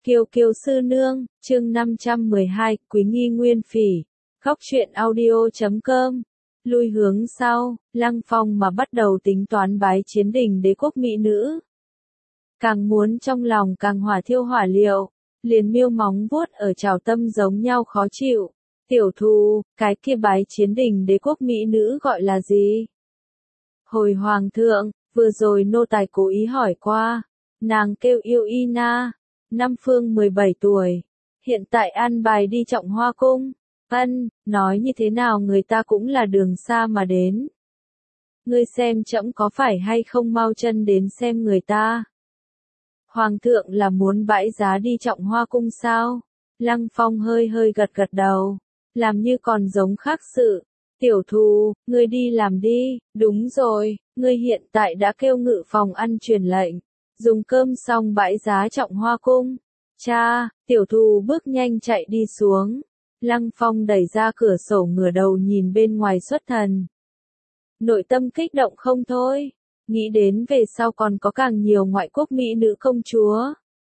Kiều Kiều sư nương, chương 512, Quý nghi nguyên phỉ. Góc truyện audio.com. Lui hướng sau, Lăng Phong mà bắt đầu tính toán bái chiến đình đế quốc mỹ nữ. Càng muốn trong lòng càng hỏa thiêu hỏa liệu, liền miêu móng vuốt ở trào tâm giống nhau khó chịu. Tiểu thù, cái kia bái chiến đình đế quốc mỹ nữ gọi là gì? Hồi hoàng thượng, vừa rồi nô tài cố ý hỏi qua, nàng kêu Yêu Ina. Năm phương 17 tuổi, hiện tại an bài đi Trọng Hoa Cung. Ân, nói như thế nào người ta cũng là đường xa mà đến. Ngươi xem trẫm có phải hay không mau chân đến xem người ta. Hoàng thượng là muốn bãi giá đi Trọng Hoa Cung sao? Lăng Phong hơi hơi gật gật đầu, làm như còn giống khác sự. Tiểu thù, ngươi đi làm đi, đúng rồi, ngươi hiện tại đã kêu ngự phòng ăn truyền lệnh. Dùng cơm xong bãi giá Trọng Hoa Cung. Cha, tiểu thù bước nhanh chạy đi xuống. Lăng Phong đẩy ra cửa sổ ngửa đầu nhìn bên ngoài xuất thần. Nội tâm kích động không thôi. Nghĩ đến về sau còn có càng nhiều ngoại quốc mỹ nữ công chúa.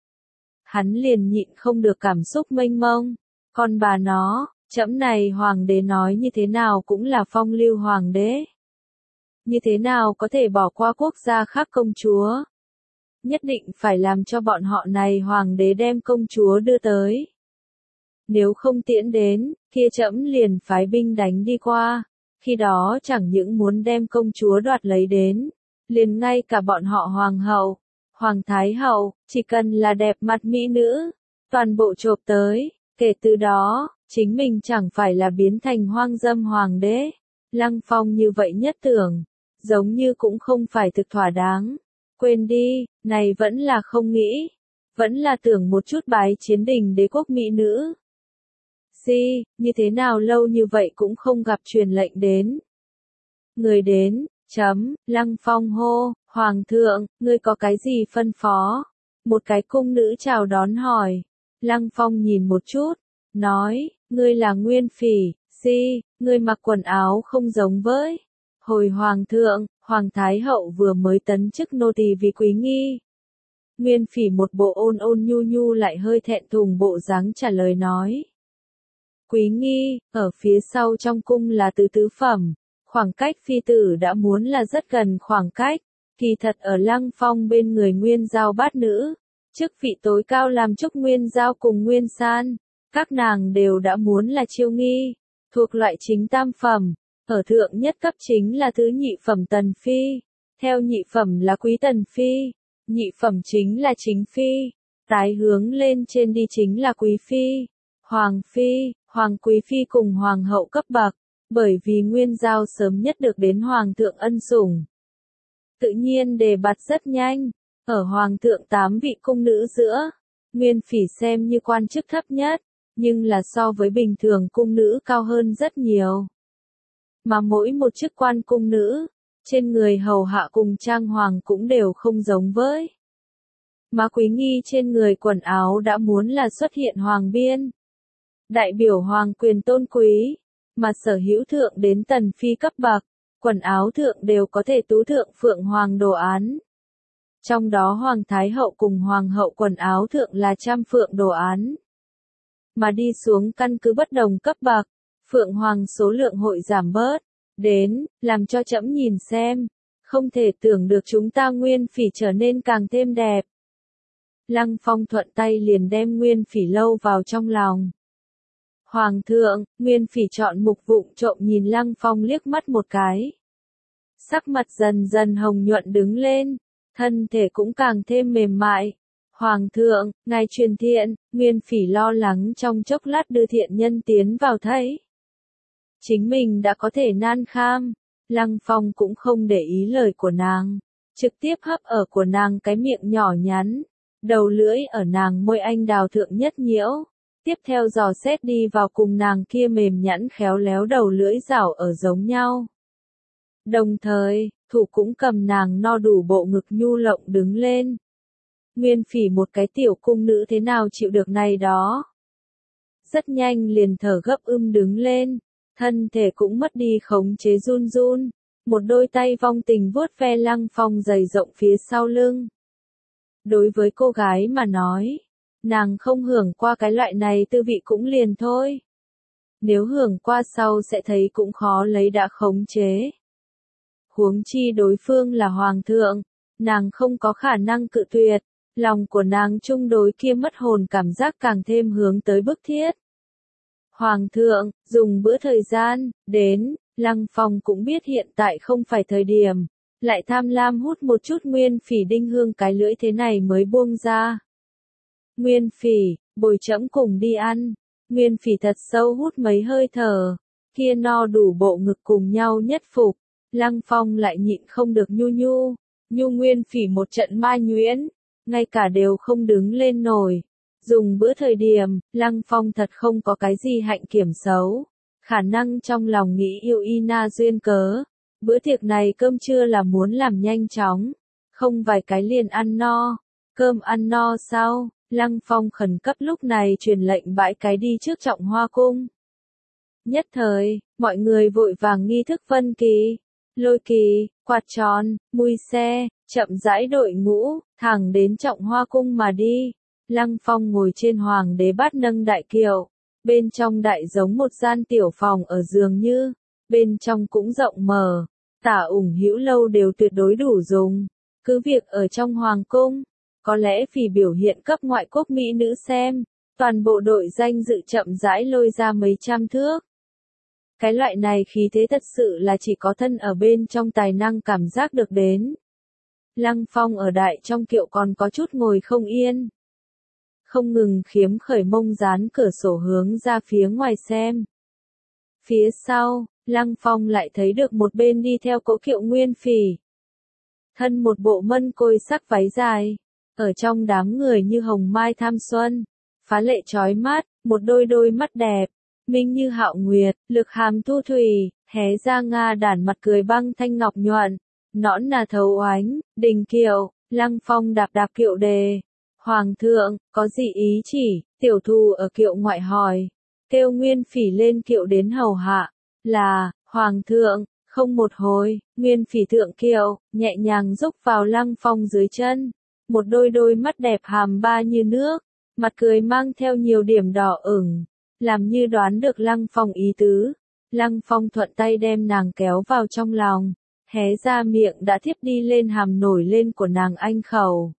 Hắn liền nhịn không được cảm xúc mênh mông. Con bà nó, trẫm này hoàng đế nói như thế nào cũng là phong lưu hoàng đế. Như thế nào có thể bỏ qua quốc gia khác công chúa? Nhất định phải làm cho bọn họ này hoàng đế đem công chúa đưa tới. Nếu không tiễn đến, kia trẫm liền phái binh đánh đi qua. Khi đó chẳng những muốn đem công chúa đoạt lấy đến, liền ngay cả bọn họ hoàng hậu, hoàng thái hậu, chỉ cần là đẹp mặt mỹ nữ, toàn bộ chộp tới. Kể từ đó, chính mình chẳng phải là biến thành hoang dâm hoàng đế. Lăng Phong như vậy nhất tưởng, giống như cũng không phải thực thỏa đáng. Quên đi, này vẫn là không nghĩ, vẫn là tưởng một chút bái chiến đình đế quốc mỹ nữ. Như thế nào lâu như vậy cũng không gặp truyền lệnh đến. Người đến, Lăng Phong hô, Hoàng thượng, ngươi có cái gì phân phó? Một cái cung nữ chào đón hỏi. Lăng Phong nhìn một chút, nói, ngươi là nguyên phỉ, ngươi mặc quần áo không giống với. Hồi Hoàng thượng, Hoàng Thái Hậu vừa mới tấn chức nô tỳ vì Quý nghi. Nguyên phỉ một bộ ôn ôn nhu nhu lại hơi thẹn thùng bộ dáng trả lời nói. Quý nghi, ở phía sau trong cung là tứ phẩm, khoảng cách phi tử đã muốn là rất gần khoảng cách, kỳ thật ở Lăng Phong bên người Nguyên Giao bát nữ, chức vị tối cao làm Trúc Nguyên Giao cùng Nguyên San, các nàng đều đã muốn là chiêu nghi, thuộc loại chính tam phẩm. Ở thượng nhất cấp chính là thứ nhị phẩm tần phi, theo nhị phẩm là quý tần phi, nhị phẩm chính là chính phi, tái hướng lên trên đi chính là quý phi, hoàng quý phi cùng hoàng hậu cấp bậc, bởi vì Nguyên Giao sớm nhất được đến hoàng thượng ân sủng. Tự nhiên đề bạt rất nhanh, ở hoàng thượng 8 vị cung nữ giữa, Nguyên phỉ xem như quan chức thấp nhất, nhưng là so với bình thường cung nữ cao hơn rất nhiều. Mà mỗi một chức quan cung nữ, trên người hầu hạ cùng trang hoàng cũng đều không giống với. Mà Quý nghi trên người quần áo đã muốn là xuất hiện hoàng biên. Đại biểu hoàng quyền tôn quý, mà sở hữu thượng đến tần phi cấp bậc, quần áo thượng đều có thể tú thượng phượng hoàng đồ án. Trong đó Hoàng Thái Hậu cùng Hoàng hậu quần áo thượng là trăm phượng đồ án. Mà đi xuống căn cứ bất đồng cấp bậc, phượng hoàng số lượng hội giảm bớt, đến, làm cho trẫm nhìn xem, không thể tưởng được chúng ta Nguyên phỉ trở nên càng thêm đẹp. Lăng Phong thuận tay liền đem Nguyên phỉ lâu vào trong lòng. Hoàng thượng, Nguyên phỉ chọn mục vụng trộm nhìn Lăng Phong liếc mắt một cái. Sắc mặt dần dần hồng nhuận đứng lên, thân thể cũng càng thêm mềm mại. Hoàng thượng, ngài truyền thiện, Nguyên phỉ lo lắng trong chốc lát đưa thiện nhân tiến vào thấy. Chính mình đã có thể nan kham, Lăng Phong cũng không để ý lời của nàng, trực tiếp hấp ở của nàng cái miệng nhỏ nhắn, đầu lưỡi ở nàng môi anh đào thượng nhất nhiễu, tiếp theo dò xét đi vào cùng nàng kia mềm nhẵn khéo léo đầu lưỡi rảo ở giống nhau. Đồng thời, thủ cũng cầm nàng no đủ bộ ngực nhu lộng đứng lên. Nguyên phỉ một cái tiểu cung nữ thế nào chịu được này đó. Rất nhanh liền thở gấp đứng lên, thân thể cũng mất đi khống chế run run, một đôi tay vong tình vuốt ve Lăng Phong dày rộng phía sau lưng. Đối với cô gái mà nói, nàng không hưởng qua cái loại này tư vị cũng liền thôi. Nếu hưởng qua sau sẽ thấy cũng khó lấy đã khống chế. Huống chi đối phương là hoàng thượng, nàng không có khả năng cự tuyệt, lòng của nàng chung đối kia mất hồn cảm giác càng thêm hướng tới bức thiết. Hoàng thượng, dùng bữa thời gian, đến, Lăng Phong cũng biết hiện tại không phải thời điểm, lại tham lam hút một chút Nguyên Phỉ đinh hương cái lưỡi thế này mới buông ra. Nguyên Phỉ, bồi trẫm cùng đi ăn. Nguyên Phỉ thật sâu hút mấy hơi thở, kia no đủ bộ ngực cùng nhau nhất phục, Lăng Phong lại nhịn không được nhu Nguyên Phỉ một trận ma nhuyễn, ngay cả đều không đứng lên nổi. Dùng bữa thời điểm, Lăng Phong thật không có cái gì hạnh kiểm xấu, khả năng trong lòng nghĩ yêu y na duyên cớ. Bữa tiệc này cơm trưa là muốn làm nhanh chóng, không vài cái liền ăn no, cơm ăn no sau, Lăng Phong khẩn cấp lúc này truyền lệnh bãi cái đi trước Trọng Hoa cung. Nhất thời, mọi người vội vàng nghi thức phân kỳ, lôi kỳ, quạt tròn, mui xe, chậm rãi đội ngũ, thẳng đến Trọng Hoa cung mà đi. Lăng Phong ngồi trên hoàng đế bát nâng đại kiệu, bên trong đại giống một gian tiểu phòng ở dường như, bên trong cũng rộng mở, tả ủng hữu lâu đều tuyệt đối đủ dùng. Cứ việc ở trong hoàng cung, có lẽ vì biểu hiện cấp ngoại quốc mỹ nữ xem, toàn bộ đội danh dự chậm rãi lôi ra mấy trăm thước. Cái loại này khí thế thật sự là chỉ có thân ở bên trong tài năng cảm giác được đến. Lăng Phong ở đại trong kiệu còn có chút ngồi không yên. Không ngừng khiếm khởi mông dán cửa sổ hướng ra phía ngoài xem. Phía sau, Lăng Phong lại thấy được một bên đi theo cỗ kiệu Nguyên Phỉ. Thân một bộ mân côi sắc váy dài, ở trong đám người như hồng mai tham xuân, phá lệ chói mắt, một đôi mắt đẹp, minh như hạo nguyệt, lực hàm thu thủy, hé ra nga đản mặt cười băng thanh ngọc nhuận, nõn nà thấu oánh, đình kiệu, Lăng Phong đạp đạp kiệu đề. Hoàng thượng, có gì ý chỉ, tiểu thù ở kiệu ngoại hỏi, kêu Nguyên Phỉ lên kiệu đến hầu hạ, là, Hoàng thượng, không một hồi, Nguyên Phỉ thượng kiệu, nhẹ nhàng rúc vào Lăng Phong dưới chân, một đôi mắt đẹp hàm ba như nước, mặt cười mang theo nhiều điểm đỏ ửng, làm như đoán được Lăng Phong ý tứ, Lăng Phong thuận tay đem nàng kéo vào trong lòng, hé ra miệng đã thiếp đi lên hàm nổi lên của nàng anh khẩu.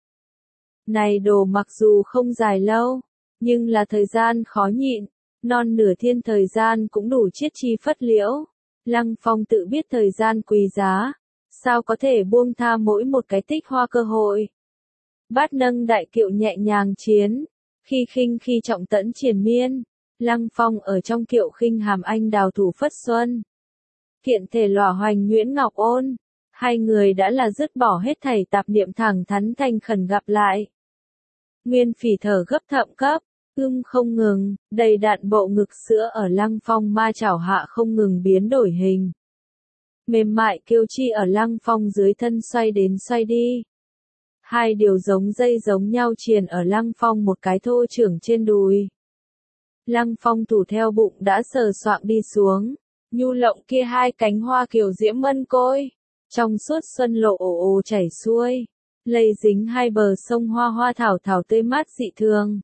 Này đồ mặc dù không dài lâu, nhưng là thời gian khó nhịn, non nửa thiên thời gian cũng đủ chiết chi phất liễu. Lăng Phong tự biết thời gian quý giá, sao có thể buông tha mỗi một cái tích hoa cơ hội. Bát nâng đại kiệu nhẹ nhàng chiến, khi khinh khi trọng tẫn triền miên, Lăng Phong ở trong kiệu khinh hàm anh đào thủ phất xuân. Kiện thể lỏa hoành nhuyễn ngọc ôn, hai người đã là dứt bỏ hết thảy tạp niệm thẳng thắn thành khẩn gặp lại. Nguyên Phỉ thở gấp thậm cấp, không ngừng, đầy đặn bộ ngực sữa ở Lăng Phong ma chảo hạ không ngừng biến đổi hình. Mềm mại kiêu chi ở Lăng Phong dưới thân xoay đến xoay đi. Hai điều giống dây giống nhau triền ở Lăng Phong một cái thô trưởng trên đùi. Lăng Phong thủ theo bụng đã sờ soạng đi xuống, nhu lộng kia hai cánh hoa kiều diễm mân côi, trong suốt xuân lộ ồ ồ chảy xuôi, lây dính hai bờ sông hoa hoa thảo thảo tươi mát dị thường.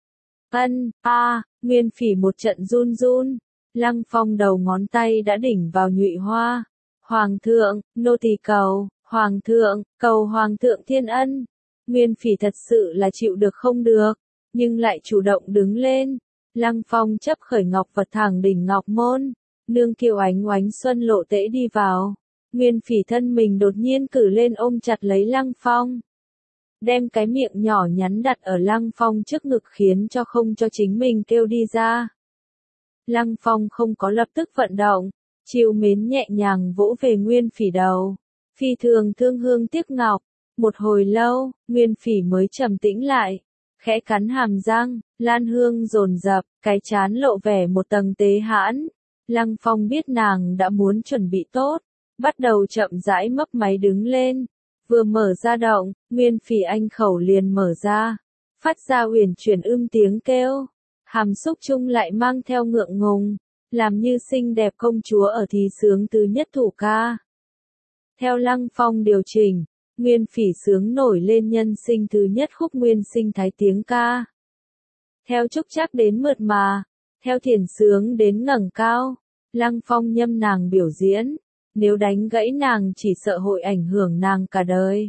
Nguyên Phỉ một trận run run, Lăng Phong đầu ngón tay đã đỉnh vào nhụy hoa. Hoàng thượng, nô tỳ cầu, Hoàng thượng, cầu Hoàng thượng thiên ân. Nguyên Phỉ thật sự là chịu được không được, nhưng lại chủ động đứng lên. Lăng Phong chấp khởi ngọc vật thẳng đỉnh ngọc môn, nương kiều ánh oánh xuân lộ tễ đi vào. Nguyên Phỉ thân mình đột nhiên cử lên ôm chặt lấy Lăng Phong. Đem cái miệng nhỏ nhắn đặt ở Lăng Phong trước ngực khiến cho không cho chính mình kêu đi ra. Lăng Phong không có lập tức vận động, chiều mến nhẹ nhàng vỗ về Nguyên Phỉ đầu. Phi thường thương hương tiếc ngọc, một hồi lâu, Nguyên Phỉ mới trầm tĩnh lại, khẽ cắn hàm răng, lan hương dồn dập, cái chán lộ vẻ một tầng tế hãn. Lăng Phong biết nàng đã muốn chuẩn bị tốt, bắt đầu chậm rãi mấp máy đứng lên. Vừa mở ra động, Nguyên Phỉ anh khẩu liền mở ra, phát ra uyển chuyển tiếng kêu, hàm xúc chung lại mang theo ngượng ngùng, làm như xinh đẹp công chúa ở thí sướng tứ nhất thủ ca. Theo Lăng Phong điều chỉnh, Nguyên Phỉ sướng nổi lên nhân sinh thứ nhất khúc nguyên sinh thái tiếng ca. theo trúc chắc đến mượt mà, theo thiền sướng đến ngẩng cao. Lăng Phong nhâm nàng biểu diễn, nếu đánh gãy nàng chỉ sợ hội ảnh hưởng nàng cả đời.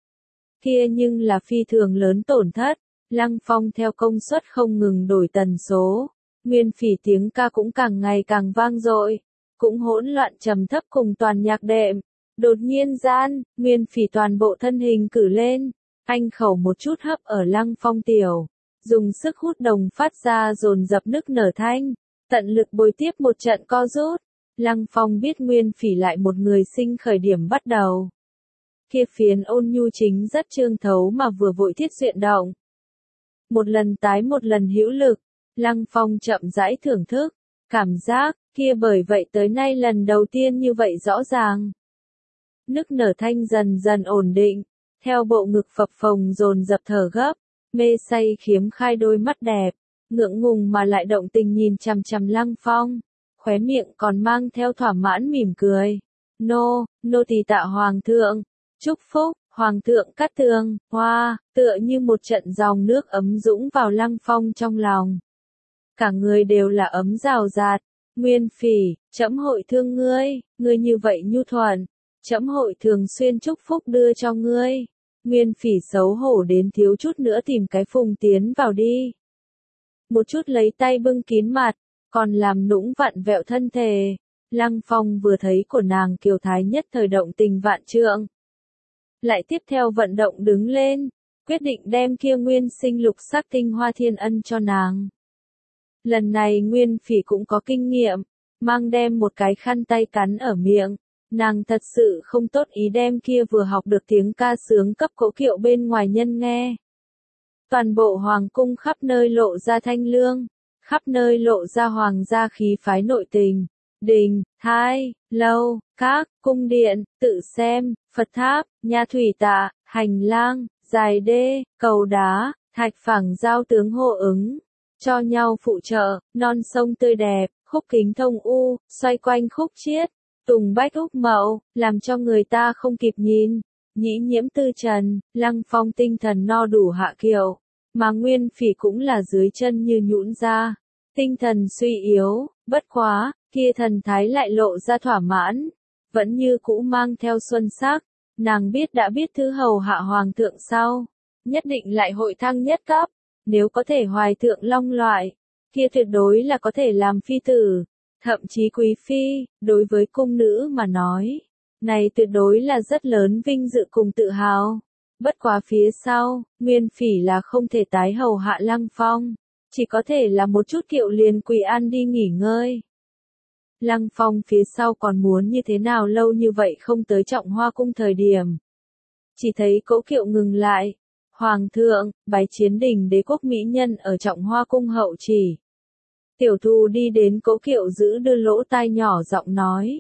Kia nhưng là phi thường lớn tổn thất, Lăng Phong theo công suất không ngừng đổi tần số, Nguyên Phỉ tiếng ca cũng càng ngày càng vang dội, cũng hỗn loạn trầm thấp cùng toàn nhạc đệm. Đột nhiên gian, Nguyên Phỉ toàn bộ thân hình cử lên, anh khẩu một chút hấp ở Lăng Phong tiểu, dùng sức hút đồng phát ra dồn dập nức nở thanh, tận lực bồi tiếp một trận co rút. Lăng Phong biết Nguyên Phỉ lại một người sinh khởi điểm bắt đầu. Kia phiến ôn nhu chính rất trương thấu mà vừa vội thiết duyện động. Một lần tái một lần hữu lực, Lăng Phong chậm rãi thưởng thức, cảm giác, kia bởi vậy tới nay lần đầu tiên như vậy rõ ràng. Nức nở thanh dần dần ổn định, theo bộ ngực phập phồng dồn dập thở gấp, mê say khiếm khai đôi mắt đẹp, ngượng ngùng mà lại động tình nhìn chằm chằm Lăng Phong, khóe miệng còn mang theo thỏa mãn mỉm cười. Nô tỳ tạ hoàng thượng, chúc phúc, hoàng thượng cát tường, hoa, tựa như một trận dòng nước ấm dũng vào Lăng Phong trong lòng. Cả người đều là ấm rào rạt, Nguyên Phỉ, trẫm hội thương ngươi, ngươi như vậy nhu thuận, trẫm hội thường xuyên chúc phúc đưa cho ngươi. Nguyên Phỉ xấu hổ đến thiếu chút nữa tìm cái phùng tiến vào đi. Một chút lấy tay bưng kín mặt, còn làm nũng vặn vẹo thân thể. Lăng Phong vừa thấy của nàng kiều thái nhất thời động tình vạn trượng. Lại tiếp theo vận động đứng lên, quyết định đem kia nguyên sinh lục sắc tinh hoa thiên ân cho nàng. Lần này Nguyên Phỉ cũng có kinh nghiệm, mang đem một cái khăn tay cắn ở miệng. Nàng thật sự không tốt ý đem kia vừa học được tiếng ca sướng cấp cỗ kiệu bên ngoài nhân nghe. Toàn bộ hoàng cung khắp nơi lộ ra thanh lương, khắp nơi lộ ra hoàng gia khí phái nội tình. Đình, thai, lâu, các, cung điện, tự xem, Phật tháp, nhà thủy tạ, hành lang, dài đê, cầu đá, thạch phẳng giao tướng hộ ứng, cho nhau phụ trợ, non sông tươi đẹp, khúc kính thông u, xoay quanh khúc chiết, tùng bách úc mậu, làm cho người ta không kịp nhìn. Nhĩ nhiễm tư trần, Lăng Phong tinh thần no đủ hạ kiệu, mà Nguyên Phỉ cũng là dưới chân như nhũn ra, tinh thần suy yếu, bất quá, kia thần thái lại lộ ra thỏa mãn, vẫn như cũ mang theo xuân sắc. Nàng biết đã biết thứ hầu hạ hoàng thượng sau, nhất định lại hội thăng nhất cấp, nếu có thể hoài thượng long loại, kia tuyệt đối là có thể làm phi tử, thậm chí quý phi. Đối với cung nữ mà nói, này tuyệt đối là rất lớn vinh dự cùng tự hào. Bất quá phía sau, Nguyên Phỉ là không thể tái hầu hạ Lăng Phong, chỉ có thể là một chút kiệu liền quỳ an đi nghỉ ngơi. Lăng Phong phía sau còn muốn như thế nào lâu như vậy không tới Trọng Hoa cung thời điểm. Chỉ thấy cỗ kiệu ngừng lại. Hoàng thượng, bái chiến đình đế quốc mỹ nhân ở Trọng Hoa cung hậu chỉ. Tiểu Thù đi đến cỗ kiệu giữ đưa lỗ tai nhỏ giọng nói.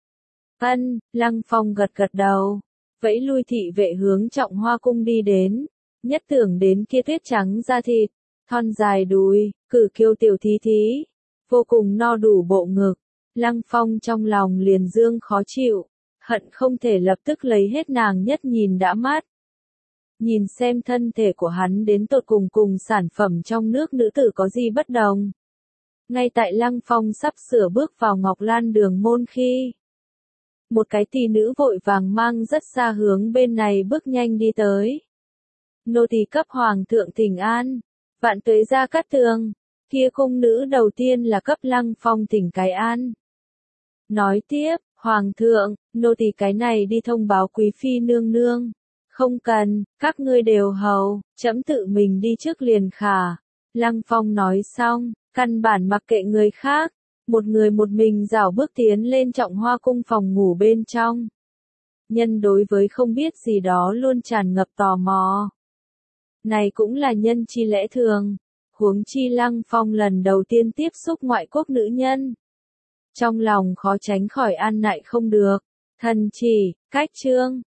Ân, Lăng Phong gật gật đầu, vẫy lui thị vệ hướng Trọng Hoa cung đi đến, nhất tưởng đến kia tuyết trắng da thịt, thon dài đùi, cử kiêu tiểu thí thí, vô cùng no đủ bộ ngực. Lăng Phong trong lòng liền dương khó chịu, hận không thể lập tức lấy hết nàng nhất nhìn đã mắt. Nhìn xem thân thể của hắn đến tột cùng cùng sản phẩm trong nước nữ tử có gì bất đồng. Ngay tại Lăng Phong sắp sửa bước vào Ngọc Lan đường môn khi, một cái tỷ nữ vội vàng mang rất xa hướng bên này bước nhanh đi tới. Nô tỳ cấp hoàng thượng thỉnh an, vạn tuế gia cát tường. Kia cung nữ đầu tiên là cấp Lăng Phong thỉnh cái an. Nói tiếp, hoàng thượng, nô tỳ cái này đi thông báo quý phi nương nương. Không cần, các ngươi đều hầu, trẫm tự mình đi trước liền khả. Lăng Phong nói xong, căn bản mặc kệ người khác, một người một mình rảo bước tiến lên Trọng Hoa cung phòng ngủ bên trong. Nhân đối với không biết gì đó luôn tràn ngập tò mò. Này cũng là nhân chi lẽ thường, huống chi Lăng Phong lần đầu tiên tiếp xúc ngoại quốc nữ nhân. Trong lòng khó tránh khỏi an nại không được, thần chỉ, cách chương.